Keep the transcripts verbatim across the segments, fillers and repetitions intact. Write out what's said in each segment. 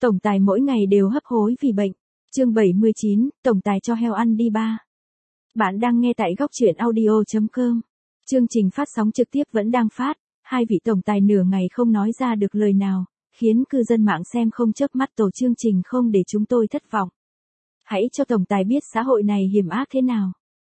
Tổng tài mỗi ngày đều hấp hối vì bệnh. Chương bảy mươi chín, tổng tài cho heo ăn đi ba. Bạn đang nghe tại góc truyện audio chấm com. Chương trình phát sóng trực tiếp vẫn đang phát, hai vị tổng tài nửa ngày không nói ra được lời nào, khiến cư dân mạng xem không chớp mắt tổ chương trình không để chúng tôi thất vọng. Hãy cho tổng tài biết xã hội này hiểm ác thế nào.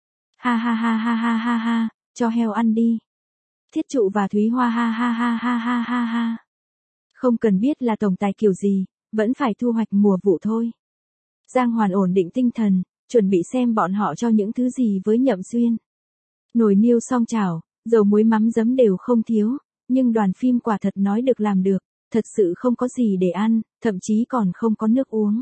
Ha ha ha ha ha ha ha, cho heo ăn đi. Thiết Trụ và Thúy Hoa ha ha ha ha ha ha ha. Không cần biết là tổng tài kiểu gì, vẫn phải thu hoạch mùa vụ thôi. Giang Hoàn ổn định tinh thần, chuẩn bị xem bọn họ cho những thứ gì với Nhậm Xuyên. Nồi niêu song chảo, dầu muối mắm giấm đều không thiếu, nhưng đoàn phim quả thật nói được làm được, thật sự không có gì để ăn, thậm chí còn không có nước uống.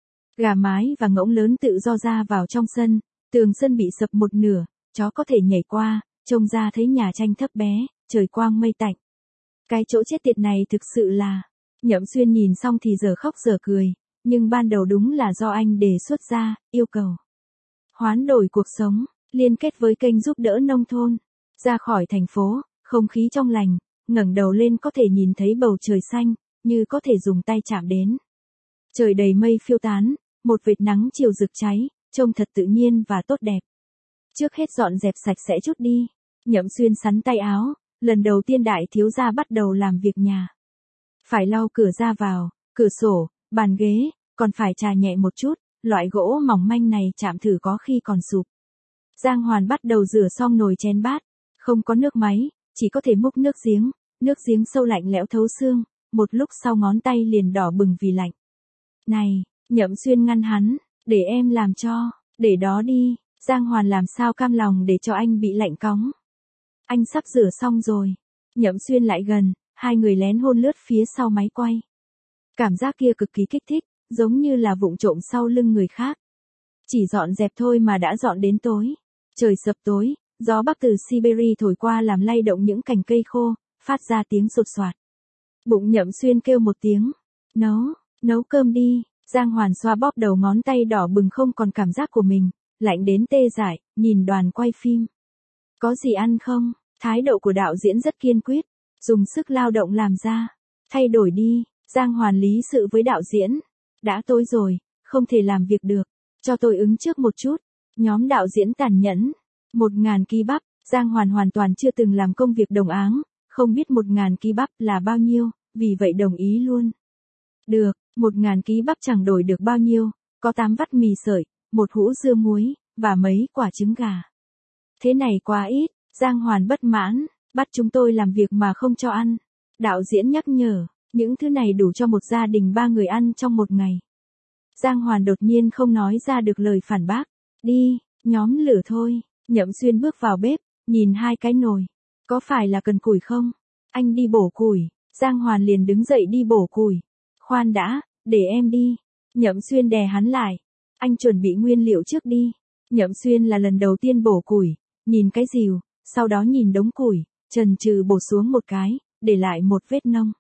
Gà mái và ngỗng lớn tự do ra vào trong sân, tường sân bị sập một nửa, chó có thể nhảy qua, trông ra thấy nhà tranh thấp bé, trời quang mây tạnh. Cái chỗ chết tiệt này thực sự là... Nhậm Xuyên nhìn xong thì giờ khóc giờ cười, nhưng ban đầu đúng là do anh đề xuất ra, yêu cầu. Hoán đổi cuộc sống, liên kết với kênh giúp đỡ nông thôn, ra khỏi thành phố, không khí trong lành, ngẩng đầu lên có thể nhìn thấy bầu trời xanh, như có thể dùng tay chạm đến. Trời đầy mây phiêu tán, một vệt nắng chiều rực cháy, trông thật tự nhiên và tốt đẹp. Trước hết dọn dẹp sạch sẽ chút đi, Nhậm Xuyên sắn tay áo, lần đầu tiên đại thiếu gia bắt đầu làm việc nhà. Phải lau cửa ra vào, cửa sổ, bàn ghế, còn phải chà nhẹ một chút, loại gỗ mỏng manh này chạm thử có khi còn sụp. Giang Hoàn bắt đầu rửa xong nồi chén bát, không có nước máy, chỉ có thể múc nước giếng, nước giếng sâu lạnh lẽo thấu xương, một lúc sau ngón tay liền đỏ bừng vì lạnh. Này, Nhậm Xuyên ngăn hắn, để em làm cho, để đó đi, Giang Hoàn làm sao cam lòng để cho anh bị lạnh cóng. Anh sắp rửa xong rồi, Nhậm Xuyên lại gần. Hai người lén hôn lướt phía sau máy quay. Cảm giác kia cực kỳ kích thích, giống như là vụng trộm sau lưng người khác. Chỉ dọn dẹp thôi mà đã dọn đến tối. Trời sập tối, gió bắc từ Siberia thổi qua làm lay động những cành cây khô, phát ra tiếng sột soạt. Bụng Nhậm Xuyên kêu một tiếng. Nấu, nấu cơm đi. Giang Hoàn xoa bóp đầu ngón tay đỏ bừng không còn cảm giác của mình, lạnh đến tê dại, nhìn đoàn quay phim. Có gì ăn không? Thái độ của đạo diễn rất kiên quyết. Dùng sức lao động làm ra. Thay đổi đi, Giang Hoàn lý sự với đạo diễn. Đã tối rồi, không thể làm việc được. Cho tôi ứng trước một chút. Nhóm đạo diễn tàn nhẫn. Một ngàn ký bắp, Giang Hoàn hoàn toàn chưa từng làm công việc đồng áng. Không biết một ngàn ký bắp là bao nhiêu, vì vậy đồng ý luôn. Được, một ngàn ký bắp chẳng đổi được bao nhiêu. Có tám vắt mì sợi, một hũ dưa muối, và mấy quả trứng gà. Thế này quá ít, Giang Hoàn bất mãn. Bắt chúng tôi làm việc mà không cho ăn. Đạo diễn nhắc nhở, những thứ này đủ cho một gia đình ba người ăn trong một ngày. Giang Hoàn đột nhiên không nói ra được lời phản bác. Đi, nhóm lửa thôi. Nhậm Xuyên bước vào bếp, nhìn hai cái nồi. Có phải là cần củi không? Anh đi bổ củi. Giang Hoàn liền đứng dậy đi bổ củi. Khoan đã, để em đi. Nhậm Xuyên đè hắn lại. Anh chuẩn bị nguyên liệu trước đi. Nhậm Xuyên là lần đầu tiên bổ củi. Nhìn cái rìu, sau đó nhìn đống củi. Chần chừ bổ xuống một cái, để lại một vết nông.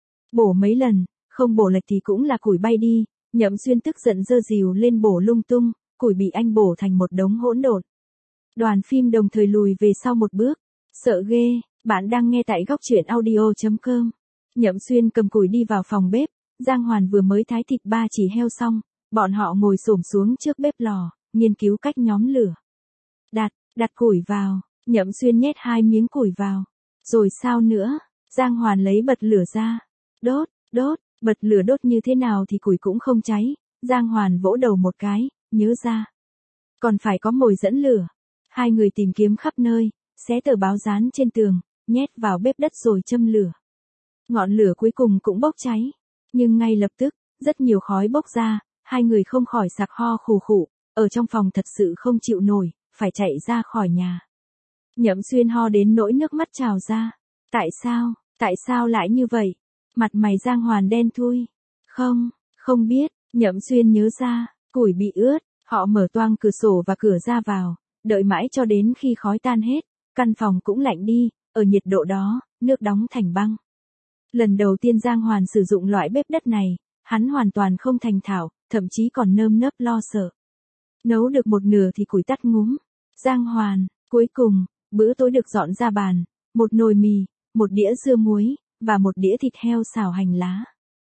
Bổ mấy lần, không bổ lệch thì cũng là củi bay đi, Nhậm Xuyên tức giận giơ rìu lên bổ lung tung, củi bị anh bổ thành một đống hỗn độn. Đoàn phim đồng thời lùi về sau một bước. Sợ ghê, bạn đang nghe tại góc truyện audio chấm com. Nhậm Xuyên cầm củi đi vào phòng bếp, Giang Hoàn vừa mới thái thịt ba chỉ heo xong, bọn họ ngồi xổm xuống trước bếp lò, nghiên cứu cách nhóm lửa. Đặt, đặt củi vào. Nhậm Xuyên nhét hai miếng củi vào. Rồi sao nữa? Giang Hoàn lấy bật lửa ra. Đốt, đốt, bật lửa đốt như thế nào thì củi cũng không cháy. Giang Hoàn vỗ đầu một cái, nhớ ra. Còn phải có mồi dẫn lửa. Hai người tìm kiếm khắp nơi, xé tờ báo dán trên tường, nhét vào bếp đất rồi châm lửa. Ngọn lửa cuối cùng cũng bốc cháy. Nhưng ngay lập tức, rất nhiều khói bốc ra, hai người không khỏi sặc ho khù khụ, ở trong phòng thật sự không chịu nổi, phải chạy ra khỏi nhà. Nhậm Xuyên ho đến nỗi nước mắt trào ra. Tại sao, tại sao lại như vậy? Mặt mày Giang Hoàn đen thui. Không, không biết, Nhậm Xuyên nhớ ra, củi bị ướt, họ mở toang cửa sổ và cửa ra vào, đợi mãi cho đến khi khói tan hết, căn phòng cũng lạnh đi, ở nhiệt độ đó, nước đóng thành băng. Lần đầu tiên Giang Hoàn sử dụng loại bếp đất này, hắn hoàn toàn không thành thạo, thậm chí còn nơm nớp lo sợ. Nấu được một nửa thì củi tắt ngúm. Giang Hoàn, cuối cùng, bữa tối được dọn ra bàn, một nồi mì, một đĩa dưa muối, và một đĩa thịt heo xào hành lá.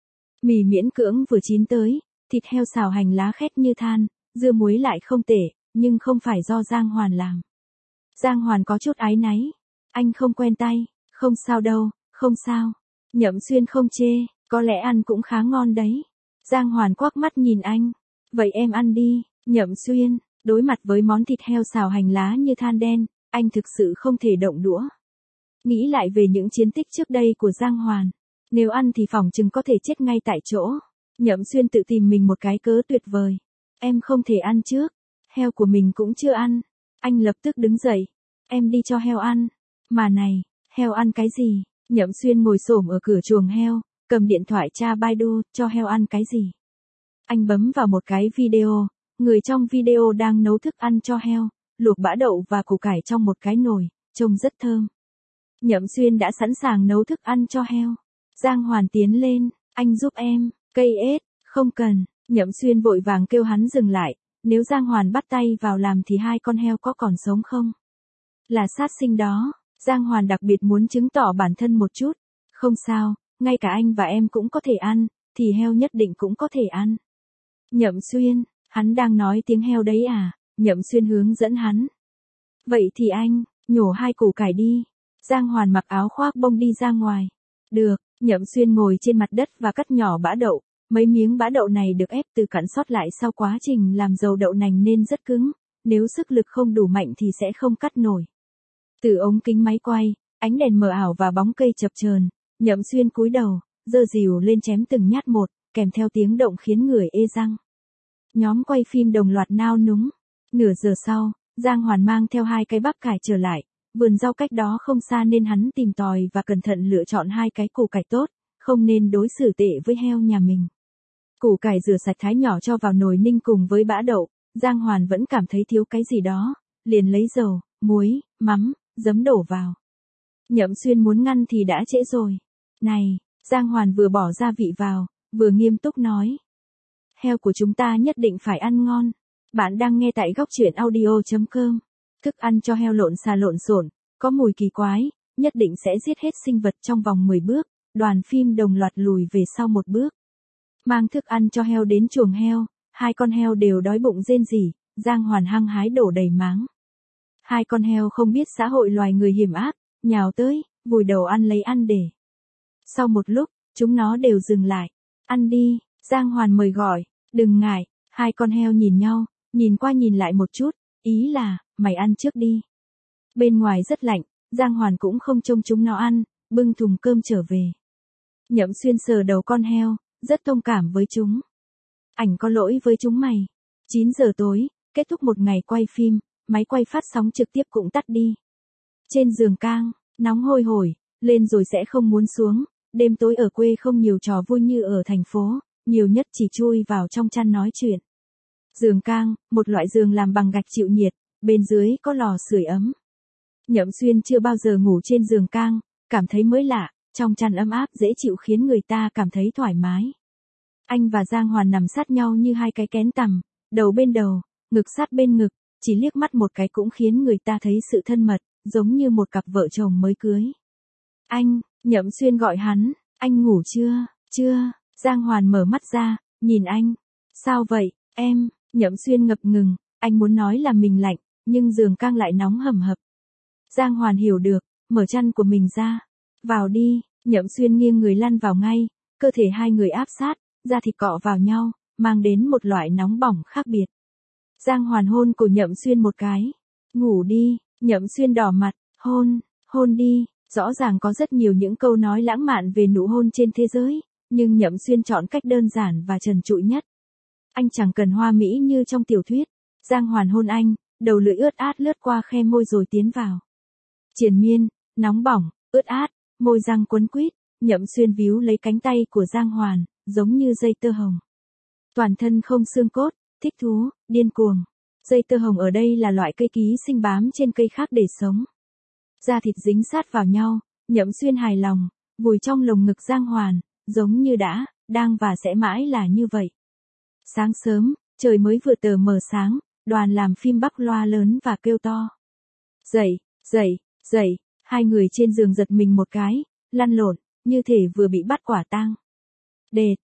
Mì miễn cưỡng vừa chín tới, thịt heo xào hành lá khét như than, dưa muối lại không tệ, nhưng không phải do Giang Hoàn làm. Giang Hoàn có chút áy náy. Anh không quen tay, không sao đâu, không sao. Nhậm Xuyên không chê, có lẽ ăn cũng khá ngon đấy. Giang Hoàn quắc mắt nhìn anh. Vậy em ăn đi, Nhậm Xuyên, đối mặt với món thịt heo xào hành lá như than đen, anh thực sự không thể động đũa. Nghĩ lại về những chiến tích trước đây của Giang Hoàn. Nếu ăn thì phỏng chừng có thể chết ngay tại chỗ. Nhậm Xuyên tự tìm mình một cái cớ tuyệt vời. Em không thể ăn trước. Heo của mình cũng chưa ăn. Anh lập tức đứng dậy. Em đi cho heo ăn. Mà này, heo ăn cái gì? Nhậm Xuyên ngồi xổm ở cửa chuồng heo, cầm điện thoại tra Baidu, cho heo ăn cái gì? Anh bấm vào một cái video, người trong video đang nấu thức ăn cho heo, luộc bã đậu và củ cải trong một cái nồi, trông rất thơm. Nhậm Xuyên đã sẵn sàng nấu thức ăn cho heo. Giang Hoàn tiến lên, anh giúp em, cây ếch, không cần. Nhậm Xuyên vội vàng kêu hắn dừng lại, nếu Giang Hoàn bắt tay vào làm thì hai con heo có còn sống không? Là sát sinh đó. Giang Hoàn đặc biệt muốn chứng tỏ bản thân một chút. Không sao, ngay cả anh và em cũng có thể ăn, thì heo nhất định cũng có thể ăn. Nhậm Xuyên, hắn đang nói tiếng heo đấy à? Nhậm Xuyên hướng dẫn hắn. Vậy thì anh, nhổ hai củ cải đi. Giang Hoàn mặc áo khoác bông đi ra ngoài. Được, Nhậm Xuyên ngồi trên mặt đất và cắt nhỏ bã đậu. Mấy miếng bã đậu này được ép từ cặn sót lại sau quá trình làm dầu đậu nành nên rất cứng. Nếu sức lực không đủ mạnh thì sẽ không cắt nổi. Từ ống kính máy quay, ánh đèn mờ ảo và bóng cây chập chờn, Nhậm Xuyên cúi đầu, giơ dìu lên chém từng nhát một, kèm theo tiếng động khiến người ê răng. Nhóm quay phim đồng loạt nao núng. Nửa giờ sau, Giang Hoàn mang theo hai cái bắp cải trở lại, vườn rau cách đó không xa nên hắn tìm tòi và cẩn thận lựa chọn hai cái củ cải tốt, không nên đối xử tệ với heo nhà mình. Củ cải rửa sạch thái nhỏ cho vào nồi ninh cùng với bã đậu, Giang Hoàn vẫn cảm thấy thiếu cái gì đó, liền lấy dầu, muối, mắm, giấm đổ vào. Nhậm Xuyên muốn ngăn thì đã trễ rồi. Này, Giang Hoàn vừa bỏ gia vị vào, vừa nghiêm túc nói. Heo của chúng ta nhất định phải ăn ngon. Bạn đang nghe tại góc truyện audio chấm com. Thức ăn cho heo lộn xà lộn xộn, có mùi kỳ quái, nhất định sẽ giết hết sinh vật trong vòng mười bước. Đoàn phim đồng loạt lùi về sau một bước. Mang thức ăn cho heo đến chuồng heo, hai con heo đều đói bụng rên rỉ, Giang Hoàn hăng hái đổ đầy máng. Hai con heo không biết xã hội loài người hiểm ác, nhào tới, vùi đầu ăn lấy ăn để. Sau một lúc, chúng nó đều dừng lại. Ăn đi, Giang Hoàn mời gọi, đừng ngại. Hai con heo nhìn nhau, nhìn qua nhìn lại một chút, ý là, mày ăn trước đi. Bên ngoài rất lạnh, Giang Hoàn cũng không trông chúng nó ăn, bưng thùng cơm trở về. Nhậm Xuyên sờ đầu con heo, rất thông cảm với chúng. Ảnh có lỗi với chúng mày. chín giờ tối, kết thúc một ngày quay phim, máy quay phát sóng trực tiếp cũng tắt đi. Trên giường cang, nóng hôi hổi, lên rồi sẽ không muốn xuống, đêm tối ở quê không nhiều trò vui như ở thành phố, nhiều nhất chỉ chui vào trong chăn nói chuyện. Giường cang, một loại giường làm bằng gạch chịu nhiệt, bên dưới có lò sưởi ấm. Nhậm Xuyên chưa bao giờ ngủ trên giường cang, cảm thấy mới lạ, trong chăn ấm áp dễ chịu khiến người ta cảm thấy thoải mái. Anh và Giang Hoàn nằm sát nhau như hai cái kén tằm, đầu bên đầu, ngực sát bên ngực, chỉ liếc mắt một cái cũng khiến người ta thấy sự thân mật, giống như một cặp vợ chồng mới cưới. Anh, Nhậm Xuyên gọi hắn, anh ngủ chưa, chưa, Giang Hoàn mở mắt ra, nhìn anh. Sao vậy, em, Nhậm Xuyên ngập ngừng, anh muốn nói là mình lạnh, nhưng giường cang lại nóng hầm hập. Giang Hoàn hiểu được, mở chăn của mình ra. Vào đi, Nhậm Xuyên nghiêng người lăn vào ngay, cơ thể hai người áp sát, da thịt cọ vào nhau, mang đến một loại nóng bỏng khác biệt. Giang Hoàn hôn cổ Nhậm Xuyên một cái. Ngủ đi, Nhậm Xuyên đỏ mặt, hôn, hôn đi, rõ ràng có rất nhiều những câu nói lãng mạn về nụ hôn trên thế giới, nhưng Nhậm Xuyên chọn cách đơn giản và trần trụi nhất. Anh chẳng cần hoa mỹ như trong tiểu thuyết. Giang Hoàn hôn anh, đầu lưỡi ướt át lướt qua khe môi rồi tiến vào. Triền miên, nóng bỏng, ướt át, môi răng quấn quýt, Nhậm Xuyên víu lấy cánh tay của Giang Hoàn, giống như dây tơ hồng. Toàn thân không xương cốt, thích thú, điên cuồng. Dây tơ hồng ở đây là loại cây ký sinh bám trên cây khác để sống. Da thịt dính sát vào nhau, Nhậm Xuyên hài lòng, vùi trong lồng ngực Giang Hoàn, giống như đã, đang và sẽ mãi là như vậy. Sáng sớm, trời mới vừa tờ mờ sáng, đoàn làm phim bắc loa lớn và kêu to. Dậy, dậy, dậy, hai người trên giường giật mình một cái, lăn lộn, như thể vừa bị bắt quả tang. Đệt,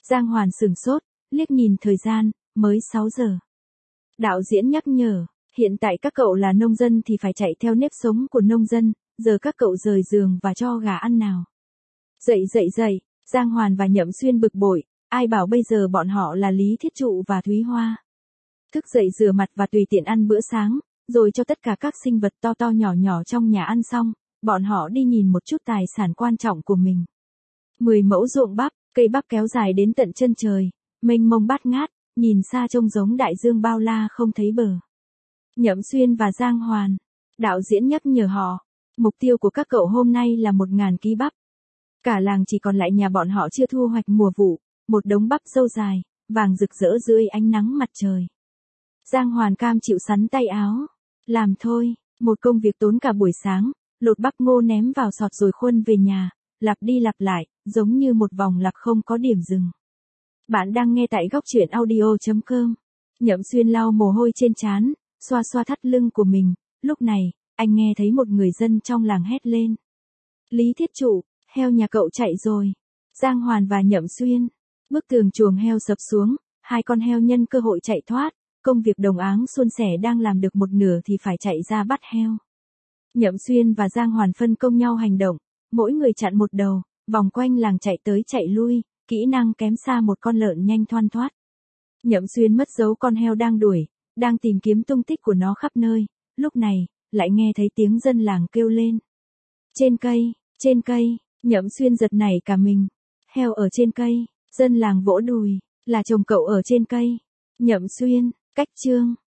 Giang Hoàn sửng sốt, liếc nhìn thời gian, mới sáu giờ. Đạo diễn nhắc nhở, hiện tại các cậu là nông dân thì phải chạy theo nếp sống của nông dân, giờ các cậu rời giường và cho gà ăn nào. Dậy dậy dậy, Giang Hoàn và Nhậm Xuyên bực bội, ai bảo bây giờ bọn họ là Lý Thiết Trụ và Thúy Hoa. Thức dậy rửa mặt và tùy tiện ăn bữa sáng, rồi cho tất cả các sinh vật to to nhỏ nhỏ trong nhà ăn xong, bọn họ đi nhìn một chút tài sản quan trọng của mình. Mười mẫu ruộng bắp, cây bắp kéo dài đến tận chân trời, mênh mông bát ngát, nhìn xa trông giống đại dương bao la không thấy bờ. Nhậm Xuyên và Giang Hoàn, đạo diễn nhắc nhở họ, mục tiêu của các cậu hôm nay là một ngàn ký bắp. Cả làng chỉ còn lại nhà bọn họ chưa thu hoạch mùa vụ, một đống bắp dâu dài, vàng rực rỡ dưới ánh nắng mặt trời. Giang Hoàn cam chịu sắn tay áo, làm thôi, một công việc tốn cả buổi sáng, lột bắp ngô ném vào sọt rồi khuân về nhà, lặp đi lặp lại, giống như một vòng lặp không có điểm dừng. Bạn đang nghe tại góc truyện audio chấm com. Nhậm Xuyên lau mồ hôi trên trán, xoa xoa thắt lưng của mình, lúc này, anh nghe thấy một người dân trong làng hét lên. Lý Thiết Trụ, heo nhà cậu chạy rồi. Giang Hoàn và Nhậm Xuyên, bức tường chuồng heo sập xuống, hai con heo nhân cơ hội chạy thoát, công việc đồng áng suôn sẻ đang làm được một nửa thì phải chạy ra bắt heo. Nhậm Xuyên và Giang Hoàn phân công nhau hành động, mỗi người chặn một đầu, vòng quanh làng chạy tới chạy lui, kỹ năng kém xa một con lợn nhanh thoăn thoát. Nhậm Xuyên mất dấu con heo đang đuổi, đang tìm kiếm tung tích của nó khắp nơi, lúc này, lại nghe thấy tiếng dân làng kêu lên. Trên cây, trên cây, Nhậm Xuyên giật nảy cả mình. Heo ở trên cây, dân làng vỗ đùi, là chồng cậu ở trên cây. Nhậm Xuyên, cách chương.